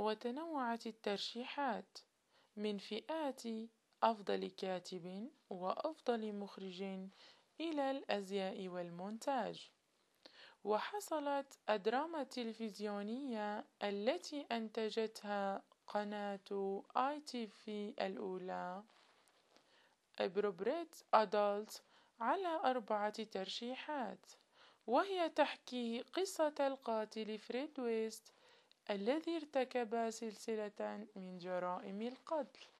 وتنوعت الترشيحات من فئات أفضل كاتب وأفضل مخرج إلى الأزياء والمونتاج. وحصلت الدراما التلفزيونية التي أنتجتها قناة آي تي في الأولى Appropriate Adult على 4 ترشيحات، وهي تحكي قصة القاتل فريد ويست الذي ارتكب سلسلة من جرائم القتل.